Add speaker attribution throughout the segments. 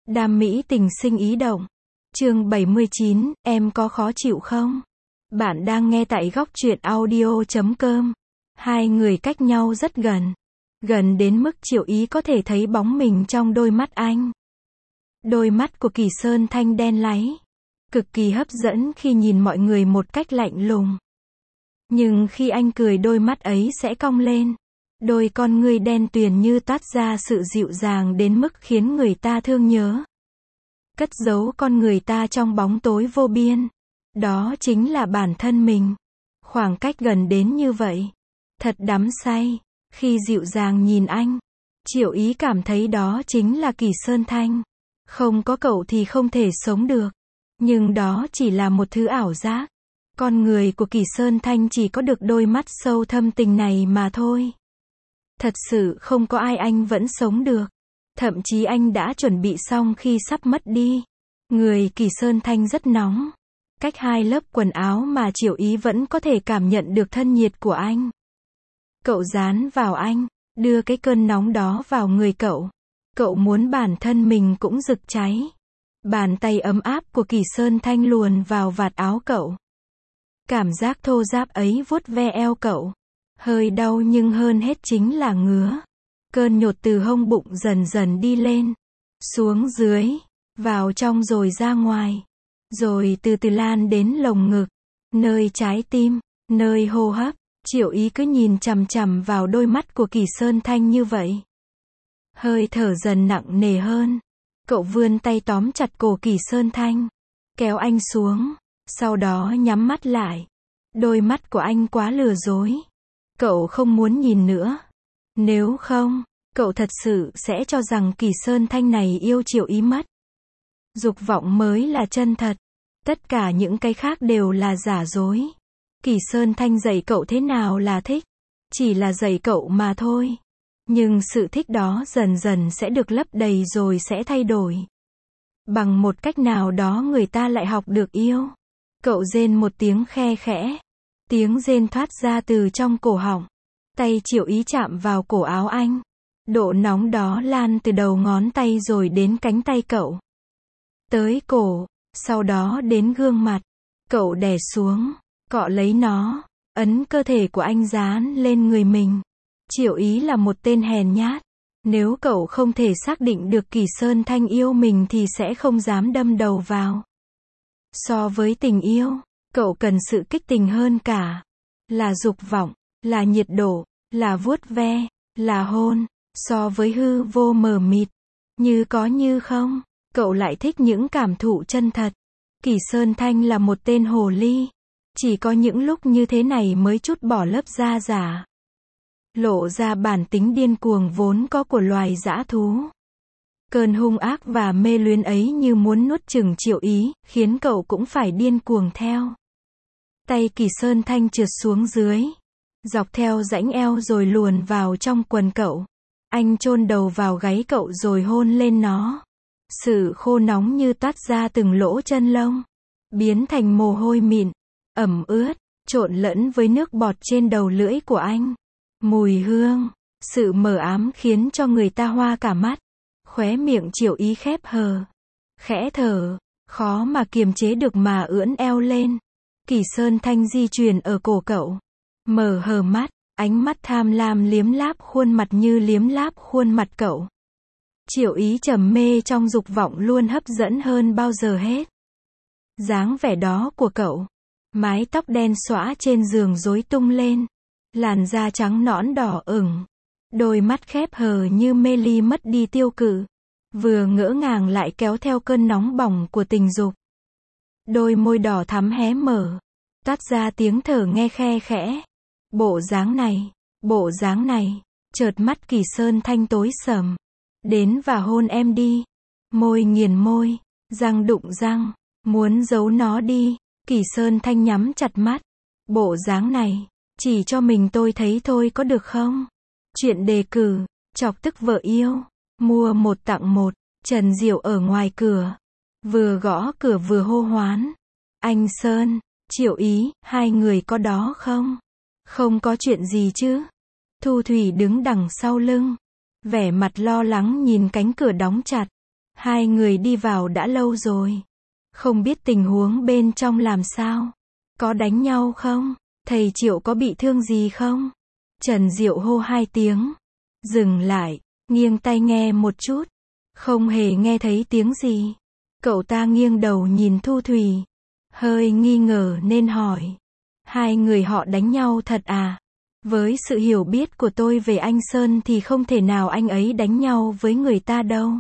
Speaker 1: Đam mỹ tình sinh ý động. Chương 79, em có khó chịu không? Bạn đang nghe tại góc truyện audio.com. Hai người cách nhau rất gần. Gần đến mức Triệu Ý có thể thấy bóng mình trong đôi mắt anh. Đôi mắt của Kỳ Sơn Thanh đen láy. Cực kỳ hấp dẫn khi nhìn mọi người một cách lạnh lùng. Nhưng khi anh cười đôi mắt ấy sẽ cong lên. Đôi con ngươi đen tuyền như toát ra sự dịu dàng đến mức khiến người ta thương nhớ. Cất giấu con người ta trong bóng tối vô biên. Đó chính là bản thân mình. Khoảng cách gần đến như vậy. Thật đắm say. Khi dịu dàng nhìn anh, Triệu Ý cảm thấy đó chính là Kỳ Sơn Thanh. Không có cậu thì không thể sống được. Nhưng đó chỉ là một thứ ảo giác. Con người của Kỳ Sơn Thanh chỉ có được đôi mắt sâu thâm tình này mà thôi. Thật sự không có ai anh vẫn sống được. Thậm chí anh đã chuẩn bị xong khi sắp mất đi. Người Kỳ Sơn Thanh rất nóng. Cách hai lớp quần áo mà Triệu Ý vẫn có thể cảm nhận được thân nhiệt của anh. Cậu dán vào anh, đưa cái cơn nóng đó vào người cậu. Cậu muốn bản thân mình cũng rực cháy. Bàn tay ấm áp của Kỳ Sơn Thanh luồn vào vạt áo cậu. Cảm giác thô ráp ấy vuốt ve eo cậu. Hơi đau nhưng hơn hết chính là ngứa. Cơn nhột từ hông bụng dần dần đi lên, xuống dưới, vào trong rồi ra ngoài. Rồi từ từ lan đến lồng ngực, nơi trái tim, nơi hô hấp. Triệu Ý cứ nhìn chằm chằm vào đôi mắt của Kỳ Sơn Thanh như vậy. Hơi thở dần nặng nề hơn. Cậu vươn tay tóm chặt cổ Kỳ Sơn Thanh, kéo anh xuống, sau đó nhắm mắt lại. Đôi mắt của anh quá lừa dối. Cậu không muốn nhìn nữa. Nếu không, cậu thật sự sẽ cho rằng Kỳ Sơn Thanh này yêu Triệu Ý mất. Dục vọng mới là chân thật. Tất cả những cái khác đều là giả dối. Kỳ Sơn Thanh dạy cậu thế nào là thích. Chỉ là dạy cậu mà thôi. Nhưng sự thích đó dần dần sẽ được lấp đầy rồi sẽ thay đổi. Bằng một cách nào đó người ta lại học được yêu. Cậu rên một tiếng khe khẽ. Tiếng rên thoát ra từ trong cổ họng. Tay Triệu Ý chạm vào cổ áo anh. Độ nóng đó lan từ đầu ngón tay rồi đến cánh tay cậu. Tới cổ, sau đó đến gương mặt. Cậu đè xuống, cọ lấy nó, ấn cơ thể của anh dán lên người mình. Triệu Ý là một tên hèn nhát. Nếu cậu không thể xác định được Kỳ Sơn Thanh yêu mình thì sẽ không dám đâm đầu vào. So với tình yêu, cậu cần sự kích tình hơn cả. Là dục vọng, là nhiệt độ, là vuốt ve, là hôn. So với hư vô mờ mịt, như có như không, cậu lại thích những cảm thụ chân thật. Kỳ Sơn Thanh là một tên hồ ly. Chỉ có những lúc như thế này mới trút bỏ lớp da giả. Lộ ra bản tính điên cuồng vốn có của loài dã thú. Cơn hung ác và mê luyến ấy như muốn nuốt chửng Triệu Ý, khiến cậu cũng phải điên cuồng theo. Tay Kỳ Sơn Thanh trượt xuống dưới, dọc theo rãnh eo rồi luồn vào trong quần cậu. Anh chôn đầu vào gáy cậu rồi hôn lên nó. Sự khô nóng như toát ra từng lỗ chân lông, biến thành mồ hôi mịn, ẩm ướt, trộn lẫn với nước bọt trên đầu lưỡi của anh. Mùi hương, sự mờ ám khiến cho người ta hoa cả mắt. Khóe miệng Triệu Ý khép hờ, khẽ thở, khó mà kiềm chế được mà ưỡn eo lên. Kỳ Sơn Thanh di chuyển ở cổ cậu, mở hờ mắt, ánh mắt tham lam liếm láp khuôn mặt như liếm láp khuôn mặt cậu. Triệu Ý trầm mê trong dục vọng luôn hấp dẫn hơn bao giờ hết. Dáng vẻ đó của cậu, mái tóc đen xõa trên giường rối tung lên, làn da trắng nõn đỏ ửng, đôi mắt khép hờ như mê ly mất đi tiêu cự, vừa ngỡ ngàng lại kéo theo cơn nóng bỏng của tình dục. Đôi môi đỏ thắm hé mở, toát ra tiếng thở nghe khe khẽ. Bộ dáng này, chợt mắt Kỳ Sơn Thanh tối sầm. Đến và hôn em đi. Môi nghiền môi, răng đụng răng, muốn giấu nó đi. Kỳ Sơn Thanh nhắm chặt mắt. Bộ dáng này, chỉ cho mình tôi thấy thôi có được không? Chuyện đề cử, chọc tức vợ yêu, mua một tặng một. Trần Diệu ở ngoài cửa, vừa gõ cửa vừa hô hoán. Anh Sơn, Triệu Ý, hai người có đó không? Không có chuyện gì chứ? Thu Thủy đứng đằng sau lưng, vẻ mặt lo lắng nhìn cánh cửa đóng chặt. Hai người đi vào đã lâu rồi. Không biết tình huống bên trong làm sao. Có đánh nhau không? Thầy Triệu có bị thương gì không? Trần Diệu hô hai tiếng. Dừng lại, nghiêng tai nghe một chút. Không hề nghe thấy tiếng gì. Cậu ta nghiêng đầu nhìn Thu Thủy. Hơi nghi ngờ nên hỏi. Hai người họ đánh nhau thật à? Với sự hiểu biết của tôi về anh Sơn thì không thể nào anh ấy đánh nhau với người ta đâu.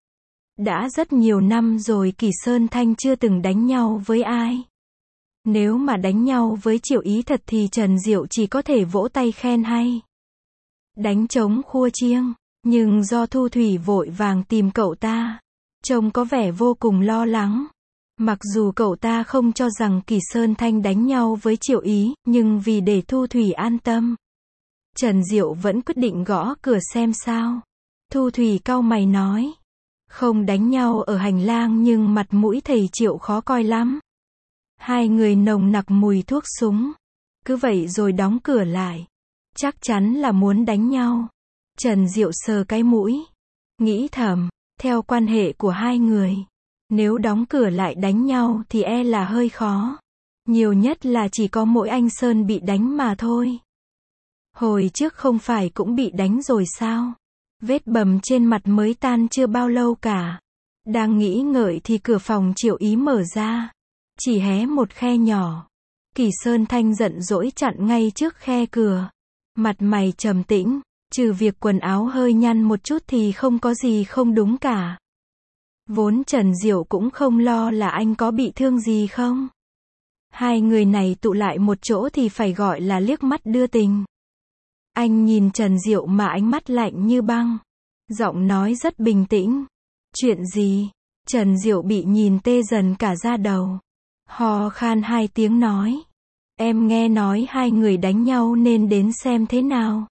Speaker 1: Đã rất nhiều năm rồi Kỳ Sơn Thanh chưa từng đánh nhau với ai. Nếu mà đánh nhau với Triệu Ý thật thì Trần Diệu chỉ có thể vỗ tay khen hay. Đánh trống khua chiêng, nhưng do Thu Thủy vội vàng tìm cậu ta, trông có vẻ vô cùng lo lắng. Mặc dù cậu ta không cho rằng Kỳ Sơn Thanh đánh nhau với Triệu Ý, nhưng vì để Thu Thủy an tâm, Trần Diệu vẫn quyết định gõ cửa xem sao. Thu Thủy cau mày nói. Không đánh nhau ở hành lang nhưng mặt mũi thầy Triệu khó coi lắm. Hai người nồng nặc mùi thuốc súng. Cứ vậy rồi đóng cửa lại. Chắc chắn là muốn đánh nhau. Trần Diệu sờ cái mũi. Nghĩ thầm, theo quan hệ của hai người, nếu đóng cửa lại đánh nhau thì e là hơi khó. Nhiều nhất là chỉ có mỗi anh Sơn bị đánh mà thôi. Hồi trước không phải cũng bị đánh rồi sao? Vết bầm trên mặt mới tan chưa bao lâu cả. Đang nghĩ ngợi thì cửa phòng Triệu Ý mở ra. Chỉ hé một khe nhỏ. Kỳ Sơn Thanh giận dỗi chặn ngay trước khe cửa. Mặt mày trầm tĩnh, trừ việc quần áo hơi nhăn một chút thì không có gì không đúng cả. Vốn Trần Diệu cũng không lo là anh có bị thương gì không. Hai người này tụ lại một chỗ thì phải gọi là liếc mắt đưa tình. Anh nhìn Trần Diệu mà ánh mắt lạnh như băng. Giọng nói rất bình tĩnh. Chuyện gì? Trần Diệu bị nhìn tê dần cả da đầu. Ho khan hai tiếng nói. Em nghe nói hai người đánh nhau nên đến xem thế nào.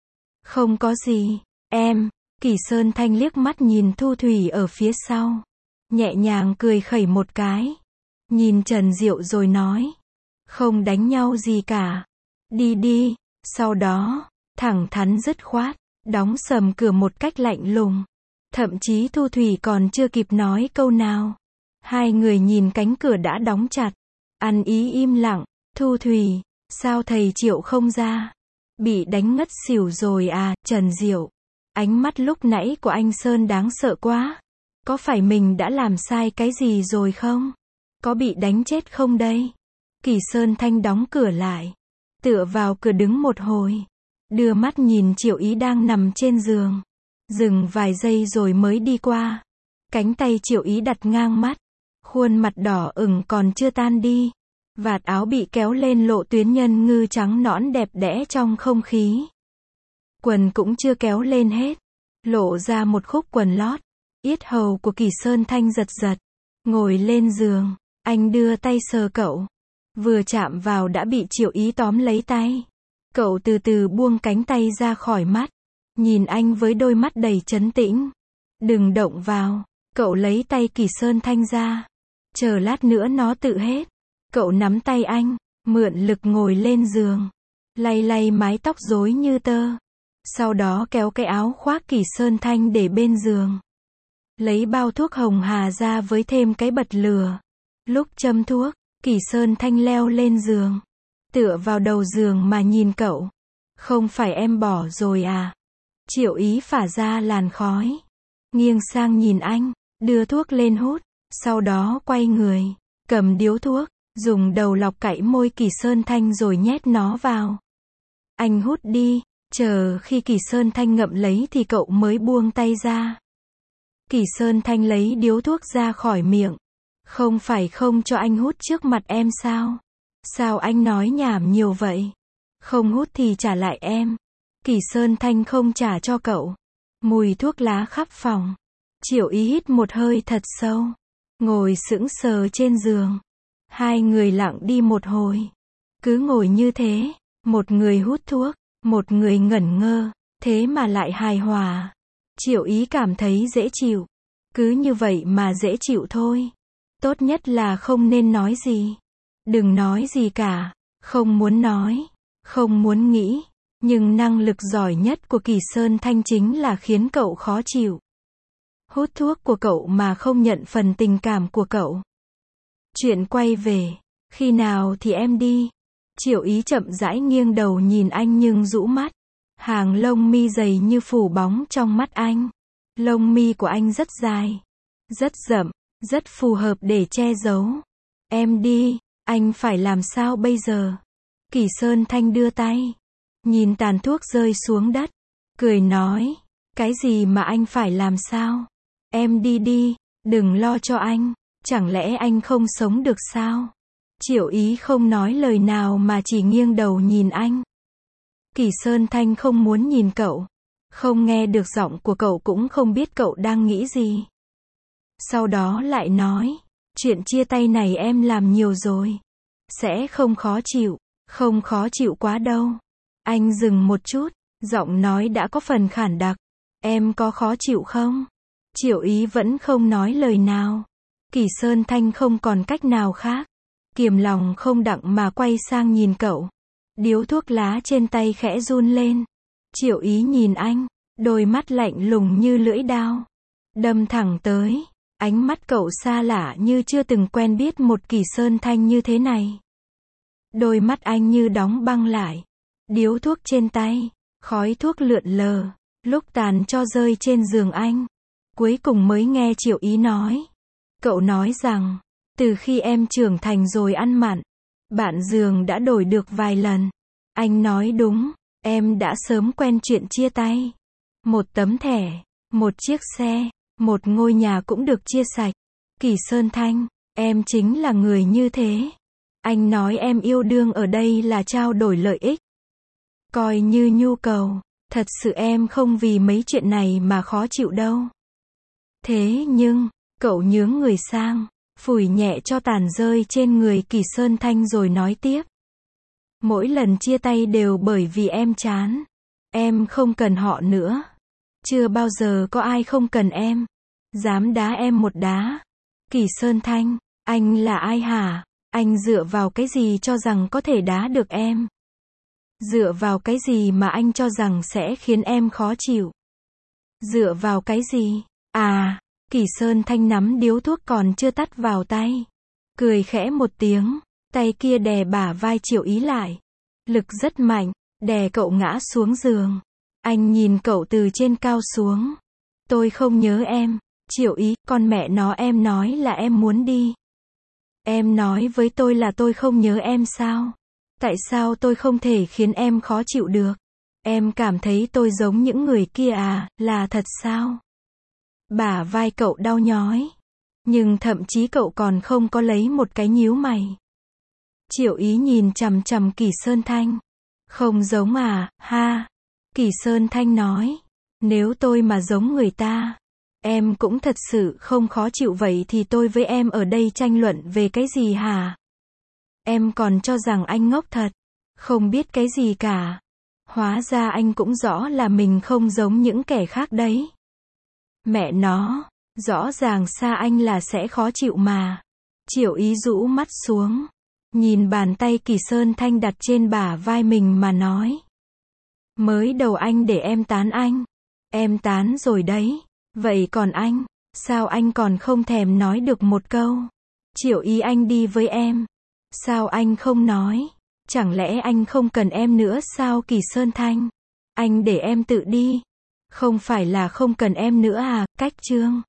Speaker 1: Không có gì. Em. Kỳ Sơn Thanh liếc mắt nhìn Thu Thủy ở phía sau. Nhẹ nhàng cười khẩy một cái. Nhìn Trần Diệu rồi nói. Không đánh nhau gì cả. Đi đi. Sau đó, thẳng thắn dứt khoát, đóng sầm cửa một cách lạnh lùng. Thậm chí Thu Thủy còn chưa kịp nói câu nào. Hai người nhìn cánh cửa đã đóng chặt. Ăn ý im lặng. Thu Thủy, sao thầy Triệu không ra? Bị đánh ngất xỉu rồi à? Trần Diệu, ánh mắt lúc nãy của anh Sơn đáng sợ quá. Có phải mình đã làm sai cái gì rồi không? Có bị đánh chết không đây? Kỳ Sơn Thanh đóng cửa lại. Tựa vào cửa đứng một hồi. Đưa mắt nhìn Triệu Ý đang nằm trên giường. Dừng vài giây rồi mới đi qua. Cánh tay Triệu Ý đặt ngang mắt. Khuôn mặt đỏ ửng còn chưa tan đi. Vạt áo bị kéo lên lộ tuyến nhân ngư trắng nõn đẹp đẽ trong không khí. Quần cũng chưa kéo lên hết. Lộ ra một khúc quần lót. Yết hầu của Kỳ Sơn Thanh giật giật. Ngồi lên giường. Anh đưa tay sờ cậu. Vừa chạm vào đã bị Triệu Ý tóm lấy tay. Cậu từ từ buông cánh tay ra khỏi mắt. Nhìn anh với đôi mắt đầy trấn tĩnh. Đừng động vào. Cậu lấy tay Kỳ Sơn Thanh ra. Chờ lát nữa nó tự hết. Cậu nắm tay anh. Mượn lực ngồi lên giường. Lay lay mái tóc rối như tơ. Sau đó kéo cái áo khoác Kỳ Sơn Thanh để bên giường. Lấy bao thuốc hồng hà ra với thêm cái bật lửa. Lúc châm thuốc, Kỳ Sơn Thanh leo lên giường. Tựa vào đầu giường mà nhìn cậu. Không phải em bỏ rồi à? Triệu Ý phả ra làn khói. Nghiêng sang nhìn anh, đưa thuốc lên hút. Sau đó quay người, cầm điếu thuốc, dùng đầu lọc cạy môi Kỳ Sơn Thanh rồi nhét nó vào. Anh hút đi, chờ khi Kỳ Sơn Thanh ngậm lấy thì cậu mới buông tay ra. Kỳ Sơn Thanh lấy điếu thuốc ra khỏi miệng. Không phải không cho anh hút trước mặt em sao? Sao anh nói nhảm nhiều vậy? Không hút thì trả lại em. Kỳ Sơn Thanh không trả cho cậu. Mùi thuốc lá khắp phòng. Triệu Ý hít một hơi thật sâu. Ngồi sững sờ trên giường. Hai người lặng đi một hồi. Cứ ngồi như thế. Một người hút thuốc, một người ngẩn ngơ. Thế mà lại hài hòa. Triệu Ý cảm thấy dễ chịu. Cứ như vậy mà dễ chịu thôi. Tốt nhất là không nên nói gì. Đừng nói gì cả. Không muốn nói. Không muốn nghĩ. Nhưng năng lực giỏi nhất của Kỳ Sơn Thanh chính là khiến cậu khó chịu. Hút thuốc của cậu mà không nhận phần tình cảm của cậu. Chuyện quay về. Khi nào thì em đi? Triệu Ý chậm rãi nghiêng đầu nhìn anh nhưng rũ mắt. Hàng lông mi dày như phủ bóng trong mắt anh. Lông mi của anh rất dài, rất rậm, rất phù hợp để che giấu. Em đi, anh phải làm sao bây giờ? Kỷ Sơn Thanh đưa tay, nhìn tàn thuốc rơi xuống đất, cười nói, cái gì mà anh phải làm sao? Em đi đi, đừng lo cho anh, chẳng lẽ anh không sống được sao? Triệu Ý không nói lời nào mà chỉ nghiêng đầu nhìn anh. Kỷ Sơn Thanh không muốn nhìn cậu, không nghe được giọng của cậu cũng không biết cậu đang nghĩ gì. Sau đó lại nói, chuyện chia tay này em làm nhiều rồi. Sẽ không khó chịu, không khó chịu quá đâu. Anh dừng một chút, giọng nói đã có phần khản đặc. Em có khó chịu không? Triệu Ý vẫn không nói lời nào. Kỷ Sơn Thanh không còn cách nào khác. Kiềm lòng không đặng mà quay sang nhìn cậu. Điếu thuốc lá trên tay khẽ run lên. Triệu Ý nhìn anh, đôi mắt lạnh lùng như lưỡi dao, đâm thẳng tới. Ánh mắt cậu xa lạ như chưa từng quen biết một Kỷ Sơn Thanh như thế này. Đôi mắt anh như đóng băng lại. Điếu thuốc trên tay, khói thuốc lượn lờ, lúc tàn cho rơi trên giường anh. Cuối cùng mới nghe Triệu Ý nói. Cậu nói rằng, từ khi em trưởng thành rồi ăn mặn, bạn giường đã đổi được vài lần. Anh nói đúng, em đã sớm quen chuyện chia tay. Một tấm thẻ, một chiếc xe, một ngôi nhà cũng được chia sạch. Kỷ Sơn Thanh, em chính là người như thế. Anh nói em yêu đương ở đây là trao đổi lợi ích, coi như nhu cầu. Thật sự em không vì mấy chuyện này mà khó chịu đâu. Thế nhưng, cậu nhướng người sang, phủi nhẹ cho tàn rơi trên người Kỷ Sơn Thanh rồi nói tiếp. Mỗi lần chia tay đều bởi vì em chán. Em không cần họ nữa. Chưa bao giờ có ai không cần em. Dám đá em một đá. Kỷ Sơn Thanh, anh là ai hả? Anh dựa vào cái gì cho rằng có thể đá được em? Dựa vào cái gì mà anh cho rằng sẽ khiến em khó chịu? Dựa vào cái gì? À, Kỷ Sơn Thanh nắm điếu thuốc còn chưa tắt vào tay. Cười khẽ một tiếng, tay kia đè bả vai Triệu Ý lại. Lực rất mạnh, đè cậu ngã xuống giường. Anh nhìn cậu từ trên cao xuống. Tôi không nhớ em. Triệu Ý, con mẹ nó em nói là em muốn đi. Em nói với tôi là tôi không nhớ em sao? Tại sao tôi không thể khiến em khó chịu được? Em cảm thấy tôi giống những người kia à, là thật sao? Bả vai cậu đau nhói. Nhưng thậm chí cậu còn không có lấy một cái nhíu mày. Triệu Ý nhìn chằm chằm Kỷ Sơn Thanh. Không giống à, ha? Kỷ Sơn Thanh nói. Nếu tôi mà giống người ta, em cũng thật sự không khó chịu vậy thì tôi với em ở đây tranh luận về cái gì hả? Em còn cho rằng anh ngốc thật, không biết cái gì cả. Hóa ra anh cũng rõ là mình không giống những kẻ khác đấy. Mẹ nó, rõ ràng xa anh là sẽ khó chịu mà. Triệu Ý rũ mắt xuống, nhìn bàn tay Kỷ Sơn Thanh đặt trên bả vai mình mà nói. Mới đầu anh để em tán anh. Em tán rồi đấy. Vậy còn anh, sao anh còn không thèm nói được một câu? Triệu Ý anh đi với em. Sao anh không nói? Chẳng lẽ anh không cần em nữa sao Kỷ Sơn Thanh? Anh để em tự đi. Không phải là không cần em nữa à, cách chương.